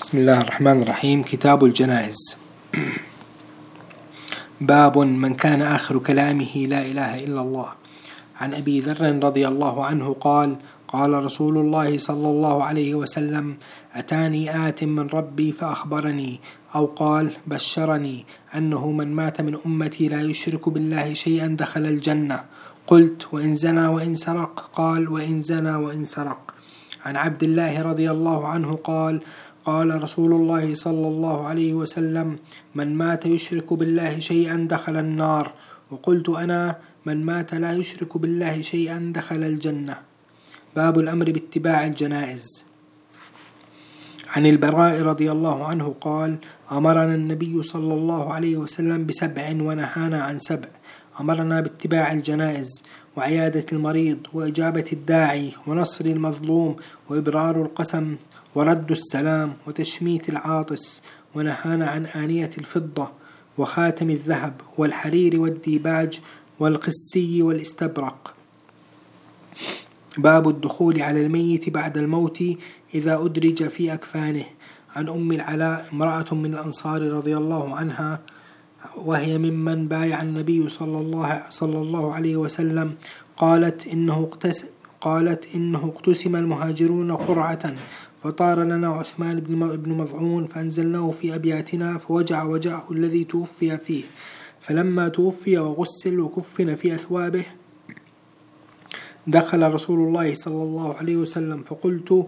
بسم الله الرحمن الرحيم. كتاب الجنائز. باب من كان آخر كلامه لا إله إلا الله. عن أبي ذر رضي الله عنه قال: قال رسول الله صلى الله عليه وسلم: أتاني آت من ربي فأخبرني، أو قال بشرني، أنه من مات من أمتي لا يشرك بالله شيئا دخل الجنة. قلت: وإن زنى وإن سرق؟ قال: وإن زنى وإن سرق. عن عبد الله رضي الله عنه قال: قال رسول الله صلى الله عليه وسلم: من مات يشرك بالله شيئا دخل النار. وقلت أنا: من مات لا يشرك بالله شيئا دخل الجنة. باب الأمر باتباع الجنائز. عن البراء رضي الله عنه قال: أمرنا النبي صلى الله عليه وسلم ب7 ونهانا عن 7. أمرنا باتباع الجنائز، وعيادة المريض، وإجابة الداعي، ونصر المظلوم، وإبرار القسم، ورد السلام، وتشميت العاطس. ونهانا عن آنية الفضة، وخاتم الذهب، والحرير، والديباج، والقسي، والاستبرق. باب الدخول على الميت بعد الموت إذا أدرج في أكفانه. عن أم العلاء امرأة من الأنصار رضي الله عنها، وهي ممن بايع النبي صلى الله عليه وسلم، قالت: إنه اقتسم المهاجرون قرعة، فطار لنا عثمان بن مظعون، فأنزلناه في أبياتنا، فوجع وجعه الذي توفي فيه. فلما توفي وغسل وكفن في أثوابه، دخل رسول الله صلى الله عليه وسلم، فقلت: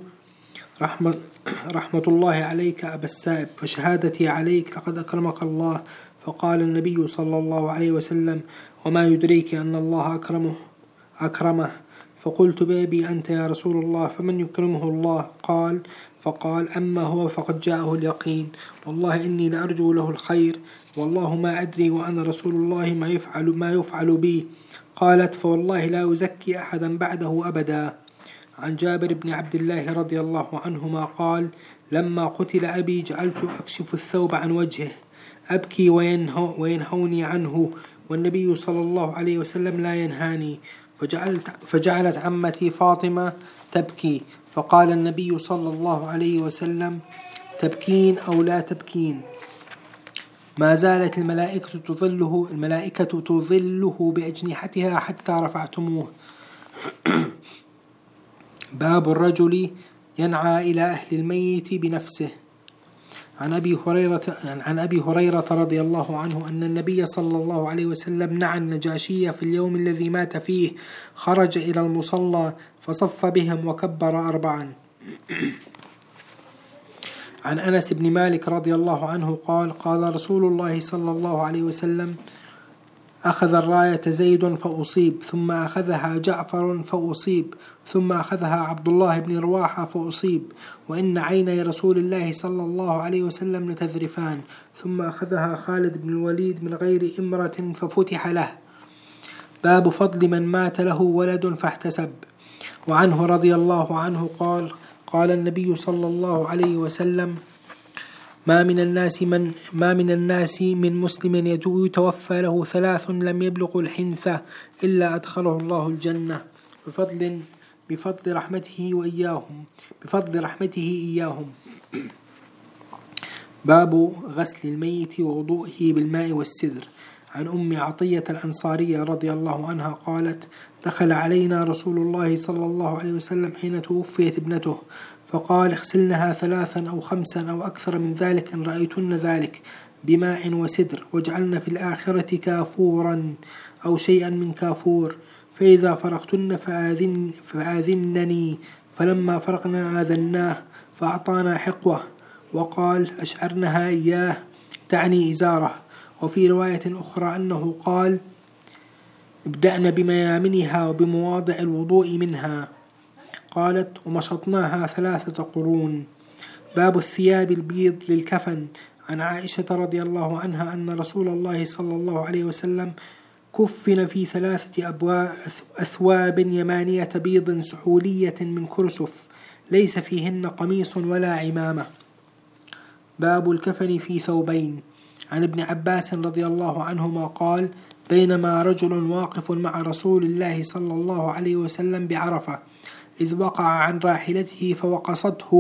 رحمة الله عليك أبا السائب، فشهادتي عليك، لقد أكرمك الله. فقال النبي صلى الله عليه وسلم: وما يدريك أن الله أكرمه. فقلت: بأبي أنت يا رسول الله، فمن يكرمه الله؟ فقال: أما هو فقد جاءه اليقين، والله إني لأرجو له الخير، والله ما أدري وأنا رسول الله ما يفعل بي. قالت: فوالله لا أزكي أحدا بعده أبدا. عن جابر بن عبد الله رضي الله عنهما قال: لما قتل أبي جعلت أكشف الثوب عن وجهه، أبكي وينهوني عنه، والنبي صلى الله عليه وسلم لا ينهاني. فجعلت عمتي فاطمة تبكي، فقال النبي صلى الله عليه وسلم: تبكين أو لا تبكين؟ ما زالت الملائكة تظله بأجنحتها حتى رفعتموه. باب الرجل ينعى إلى أهل الميت بنفسه. عن أبي هريرة رضي الله عنه أن النبي صلى الله عليه وسلم نعى النجاشي في اليوم الذي مات فيه، خرج إلى المصلى فصف بهم وكبر 4. عن أنس بن مالك رضي الله عنه قال: قال رسول الله صلى الله عليه وسلم: أخذ الراية زيد فأصيب، ثم أخذها جعفر فأصيب، ثم أخذها عبد الله بن رواحة فأصيب، وإن عيني رسول الله صلى الله عليه وسلم لتذرفان، ثم أخذها خالد بن الوليد من غير إمرة ففتح له. باب فضل من مات له ولد فاحتسب. وعنه رضي الله عنه قال: قال النبي صلى الله عليه وسلم: ما من الناس من مسلم يتوفى له 3 لم يبلغ الحنثة إلا أدخله الله الجنة بفضل رحمته إياهم. باب غسل الميت ووضوئه بالماء والسدر. عن أم عطية الأنصارية رضي الله عنها قالت: دخل علينا رسول الله صلى الله عليه وسلم حين توفيت ابنته، فقال: اغسلنها 3 أو 5 أو أكثر من ذلك إن رأيتن ذلك بماء وسدر، واجعلن في الآخرة كافورا أو شيئا من كافور، فإذا فرغتن فآذنني. فلما فرغنا آذناه، فأعطانا حقوة، وقال: أشعرنها إياه، تعني إزاره. وفي رواية أخرى أنه قال: ابدأنا بميامنها وبمواضع الوضوء منها. قالت: ومشطناها 3 قرون. باب الثياب البيض للكفن. عن عائشة رضي الله عنها أن رسول الله صلى الله عليه وسلم كفن في 3 أثواب يمانية بيض سحولية من كرسف، ليس فيهن قميص ولا عمامة. باب الكفن في 2. عن ابن عباس رضي الله عنهما قال: بينما رجل واقف مع رسول الله صلى الله عليه وسلم بعرفة، إذ وقع عن راحلته فوقصته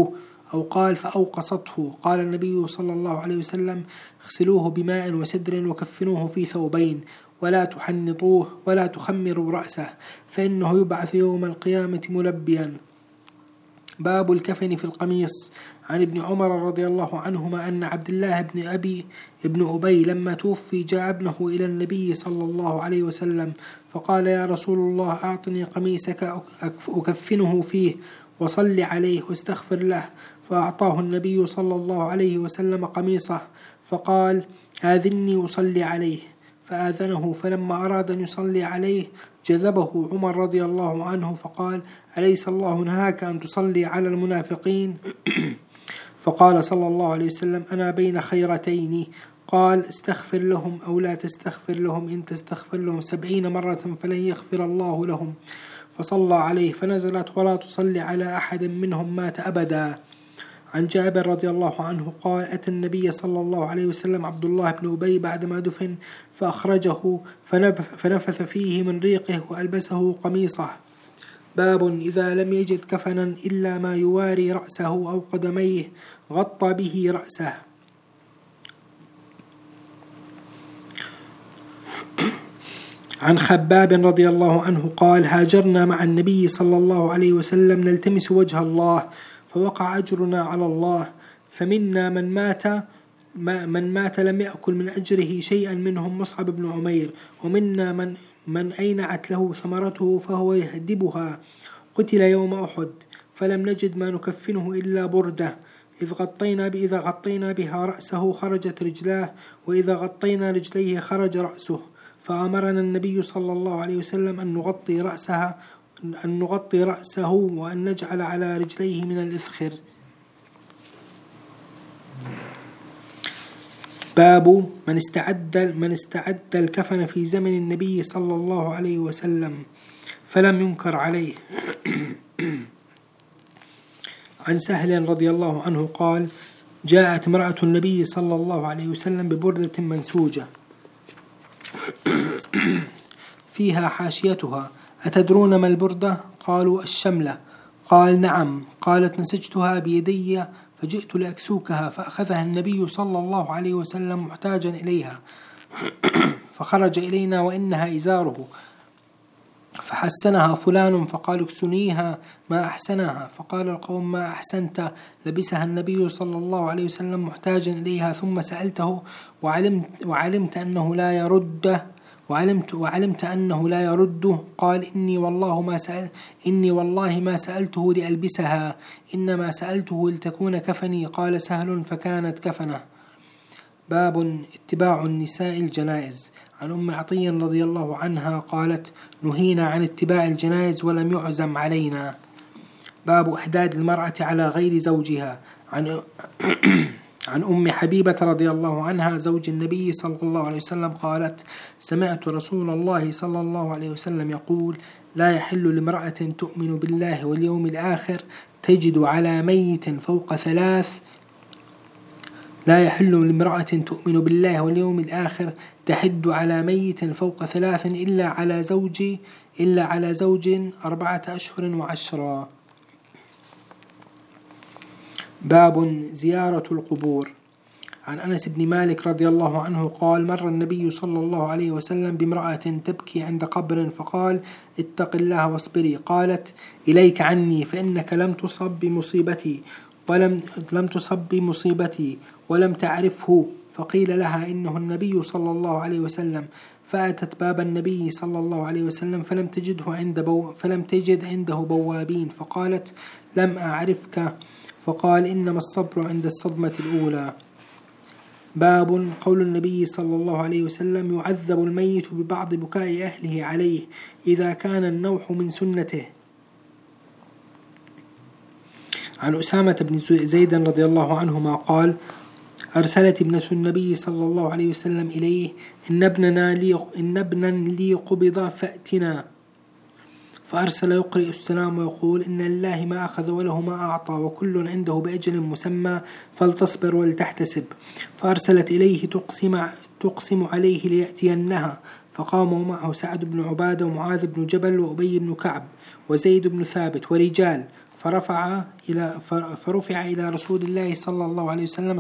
أو قال فأوقصته. قال النبي صلى الله عليه وسلم: اغسلوه بماء وسدر وكفنوه في ثوبين، ولا تحنطوه ولا تخمروا رأسه، فإنه يبعث يوم القيامة ملبيا. باب الكفن في القميص. عن ابن عمر رضي الله عنهما أن عبد الله بن أبي لما توفي جاء ابنه إلى النبي صلى الله عليه وسلم فقال: يا رسول الله، أعطني قميصك أكفنه فيه وصل عليه واستغفر له. فأعطاه النبي صلى الله عليه وسلم قميصه فقال: آذني أصلي عليه. فآذنه، فلما أراد أن يصلي عليه جذبه عمر رضي الله عنه فقال: أليس الله نهاك أن تصلي على المنافقين؟ فقال صلى الله عليه وسلم: أنا بين خيرتين. قال: استغفر لهم أو لا تستغفر لهم، إن تستغفر لهم 70 مرة فلن يغفر الله لهم. فصلى عليه فنزلت: ولا تصلي على أحد منهم مات أبدا. عن جابر رضي الله عنه قال: أتى النبي صلى الله عليه وسلم عبد الله بن أبي بعدما دفن فأخرجه فنفث فيه من ريقه وألبسه قميصه. باب إذا لم يجد كفنا إلا ما يواري رأسه أو قدميه غطى به رأسه. عن خباب رضي الله عنه قال: هاجرنا مع النبي صلى الله عليه وسلم نلتمس وجه الله، فوقع أجرنا على الله، فمنا من مات لم يأكل من أجره شيئا، منهم مصعب بن عمير، ومنا من أينعت له ثمرته فهو يهدبها، قتل يوم أحد، فلم نجد ما نكفنه إلا بردة، إذا غطينا بها رأسه خرجت رجلاه، وإذا غطينا رجليه خرج رأسه. فأمرنا النبي صلى الله عليه وسلم أن نغطي رأسه وأن نجعل على رجليه من الإذخر. باب من استعد الكفن في زمن النبي صلى الله عليه وسلم فلم ينكر عليه. عن سهل رضي الله عنه قال: جاءت امرأة النبي صلى الله عليه وسلم ببردة منسوجة فيها حاشيتها: أتدرون ما البردة؟ قالوا: الشملة. قال: نعم. قالت: نسجتها بيدي فجئت لأكسوكها، فأخذها النبي صلى الله عليه وسلم محتاجا إليها، فخرج إلينا وإنها إزاره، فحسنها فلان، فقال: اكسنيها ما أحسنها. فقال القوم: ما أحسنت. لبسها النبي صلى الله عليه وسلم محتاجا إليها، ثم سألته وعلمت أنه لا يرده. قال: إني والله ما سألته لألبسها، إنما سألته لتكون كفني. قال سهل: فكانت كفنه. باب اتباع النساء الجنائز. عن أم عطية رضي الله عنها قالت: نهينا عن اتباع الجنائز ولم يعزم علينا. باب إحداد المرأة على غير زوجها. عن أم حبيبة رضي الله عنها زوج النبي صلى الله عليه وسلم قالت: سمعت رسول الله صلى الله عليه وسلم يقول: لا يحل لامرأة تؤمن بالله واليوم الآخر تجد على ميت فوق 3 لا يحل لامرأة تؤمن بالله واليوم الآخر تحد على ميت فوق 3 إلا على زوج 4 أشهر و10. باب زيارة القبور. عن أنس بن مالك رضي الله عنه قال: مر النبي صلى الله عليه وسلم بامرأة تبكي عند قبر فقال: اتق الله واصبري. قالت: إليك عني، فإنك لم تصب بمصيبتي ولم تعرفه. فقيل لها: إنه النبي صلى الله عليه وسلم. فأتت باب النبي صلى الله عليه وسلم فلم تجد عنده بوابين، فقالت: لم أعرفك. فقال: إنما الصبر عند الصدمة الأولى. باب قول النبي صلى الله عليه وسلم: يعذب الميت ببعض بكاء أهله عليه إذا كان النوح من سنته. عن أسامة بن زيد رضي الله عنهما قال: أرسلت ابنة النبي صلى الله عليه وسلم إليه: إن ابنا لي قبض فأتنا. فأرسل يقرئ السلام ويقول: إن لله ما أخذ وله ما أعطى، وكل عنده بأجل مسمى، فلتصبر ولتحتسب. فأرسلت إليه تقسم عليه ليأتينها، فقاموا معه سعد بن عبادة ومعاذ بن جبل وأبي بن كعب وزيد بن ثابت ورجال، فرفع إلى رسول الله صلى الله عليه وسلم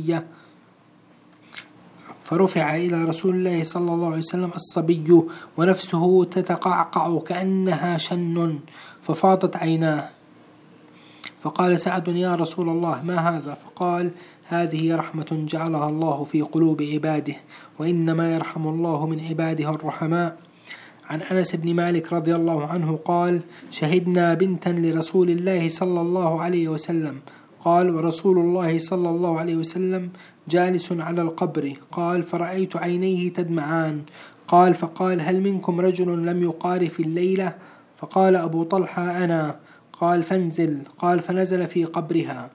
الصبي ونفسه تتقعقع كأنها شن، ففاضت عيناه. فقال سعد: يا رسول الله، ما هذا؟ فقال: هذه رحمة جعلها الله في قلوب عباده، وإنما يرحم الله من عباده الرحماء. عن أنس بن مالك رضي الله عنه قال: شهدنا بنتا لرسول الله صلى الله عليه وسلم. قال: ورسول الله صلى الله عليه وسلم جالس على القبر. قال: فرأيت عينيه تدمعان. قال: فقال: هل منكم رجل لم يقارف الليلة؟ فقال أبو طلحة: أنا. قال: فانزل. قال: فنزل في قبرها.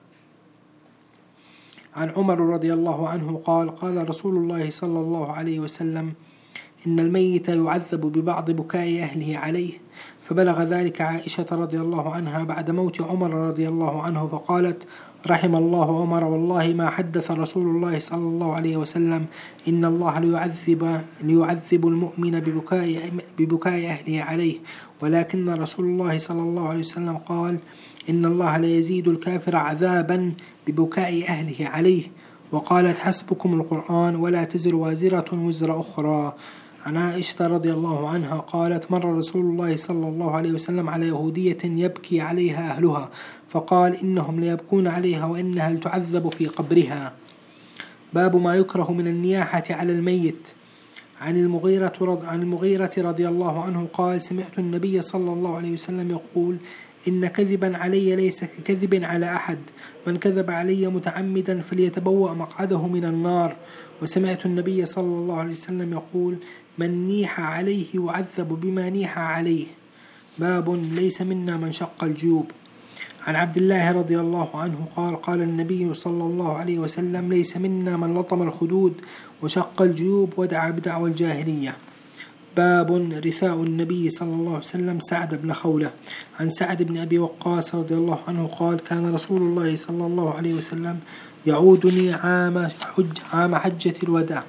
عن عمر رضي الله عنه قال: قال رسول الله صلى الله عليه وسلم: إن الميت يعذب ببعض بكاء أهله عليه. فبلغ ذلك عائشة رضي الله عنها بعد موت عمر رضي الله عنه، فقالت: رحم الله عمر، والله ما حدث رسول الله صلى الله عليه وسلم إن الله ليعذب المؤمن ببكاء أهله عليه، ولكن رسول الله صلى الله عليه وسلم قال: إن الله ليزيد الكافر عذابا ببكاء أهله عليه. وقالت: حسبكم القرآن، ولا تزر وازرة وزر أخرى. عن عائشة رضي الله عنها قالت: مر رسول الله صلى الله عليه وسلم على يهودية يبكي عليها أهلها، فقال: إنهم ليبكون عليها وإنها لتعذب في قبرها. باب ما يكره من النياحة على الميت. عن المغيرة رضي الله عنه قال: سمعت النبي صلى الله عليه وسلم يقول: إن كذبا علي ليس ككذب على أحد، من كذب علي متعمدا فليتبوأ مقعده من النار. وسمعت النبي صلى الله عليه وسلم يقول: من نيح عليه يعذب بما نيح عليه. باب ليس منا من شق الجيوب. عن عبد الله رضي الله عنه قال: قال النبي صلى الله عليه وسلم: ليس منا من لطم الخدود وشق الجيوب ودعا بدعوى الجاهلية. باب رثاء النبي صلى الله عليه وسلم سعد بن خولة. عن سعد بن أبي وقاص رضي الله عنه قال: كان رسول الله صلى الله عليه وسلم يعودني عام حجة الوداع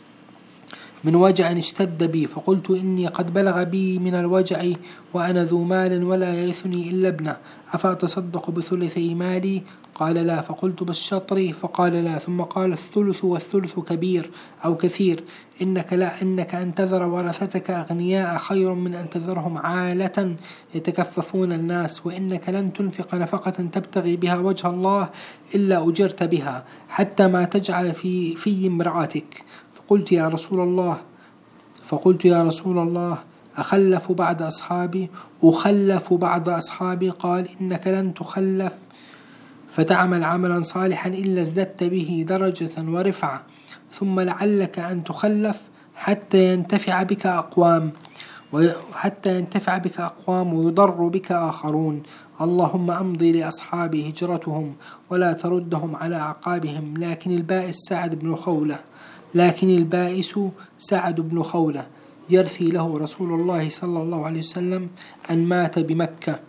من وجع اشتد بي، فقلت: إني قد بلغ بي من الوجع وأنا ذو مال ولا يرثني إلا ابنه، أفأتصدق بثلثي مالي؟ قال: لا. فقلت: بالشطر؟ فقال: لا. ثم قال: الثلث، والثلث كبير أو كثير. إنك أن تذر ورثتك أغنياء خير من أن تذرهم عالة يتكففون الناس، وإنك لن تنفق نفقة تبتغي بها وجه الله إلا أجرت بها، حتى ما تجعل في امرأتك. فقلت: يا رسول الله أخلف بعد أصحابي؟ قال: إنك لن تخلف فتعمل عملا صالحا إلا ازددت به درجة ورفعة، ثم لعلك أن تخلف حتى ينتفع بك أقوام ويضر بك آخرون. اللهم أمضي لأصحابي هجرتهم ولا تردهم على أعقابهم. لكن البائس سعد بن خولة يرثي له رسول الله صلى الله عليه وسلم أن مات بمكة،